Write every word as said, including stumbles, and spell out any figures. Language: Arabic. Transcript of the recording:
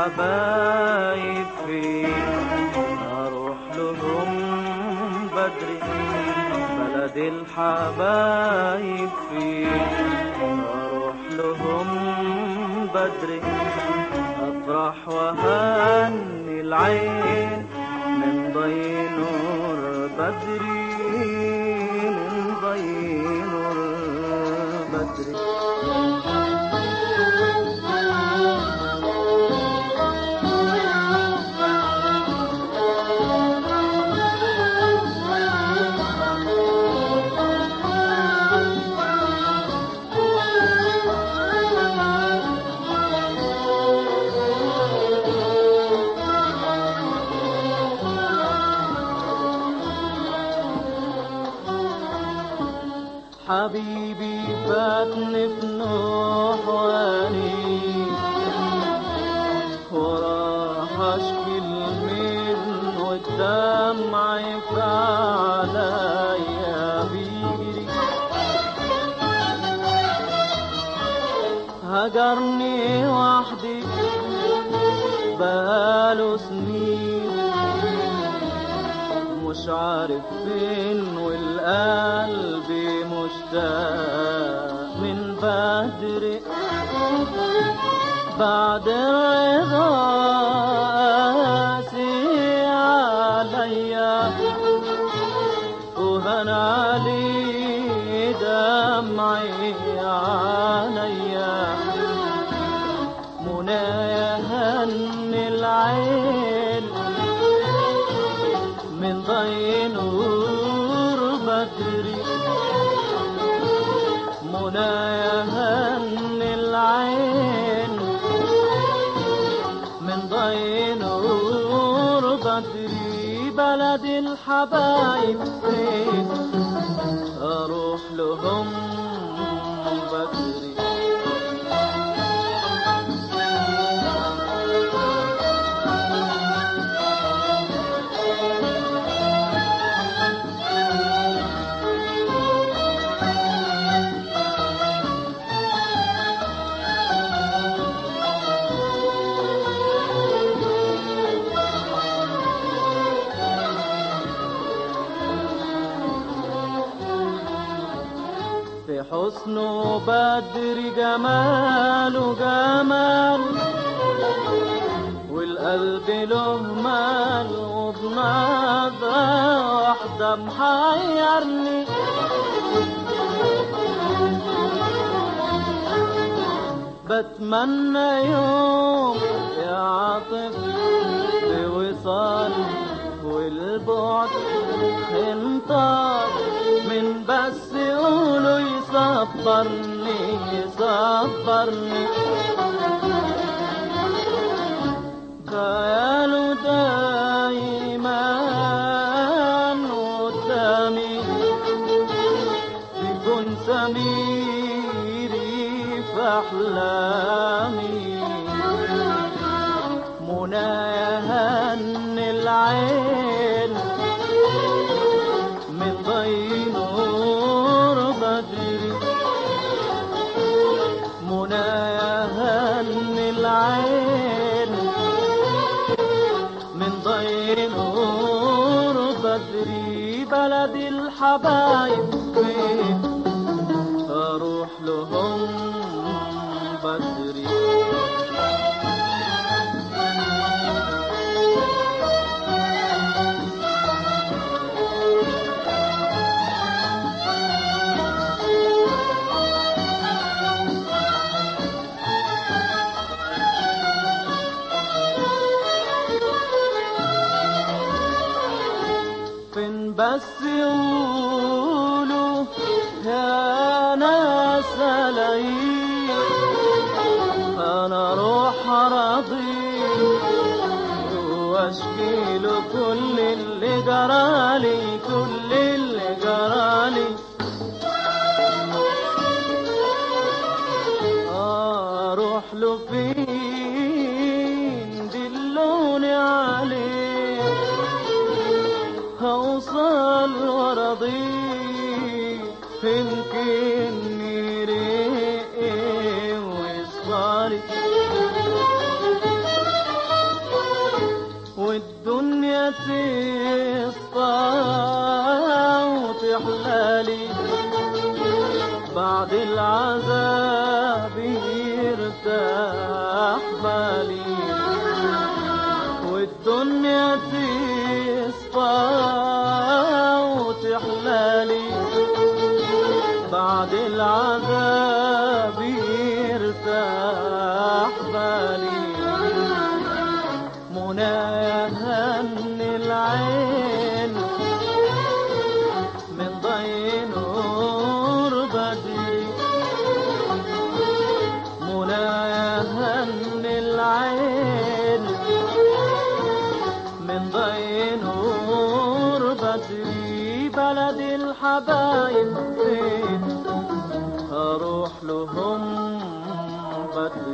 الحبايب فين اروح لهم بدري، بلد الحبايب فين اروح لهم بدري، افرح وهني العين من ضي نور بدري، من ضي نور بدري. حبيبي فاتني في نحواني وراح اشكي المين والدمع عليا بيجري، هجرني وحدي بقاله سنين، مش عارف فين والقلب مشتاق من بدري، بعد الرضا قاسي عليا وهن علي دمعي عليا، منايا هن العين من ضي نور بدري، منايا هن العين من ضي نور بدري، بلد الحبايب فين اروح لهم بدري. في حسنه بدر جماله جمال، والقلب له مال وبنظرة واحدة محيرني، بتمنى يوم يعطف بوصال والبعد انطار من بس يقولوا يصبرني يصبرني، خياله دايما قدامي بيكون سميري في احلامي، منايا هن العين من ضي نور بدري، منايا هن العين من ضي نور بدري، بلد الحبايب فين اروح لهم بدري. فين بس يقولوا يا ناس الاقيك انا اروح اراضيك واشكي له كل اللي جرالي، كل اللي جرالي، اروح له فين دلوني عليه، هوصل وراضيك يمكن يريق ويصفالي، تصفى وتحلالي بعد العذاب يرتاح بالي والدنيا تصفى وتحلالي بعد العذاب يرتاح بالي منايا هن العين من ضي نور بدري منايا هن العين من ضي نور بدري بلد الحبايب فين اروح لهم بدري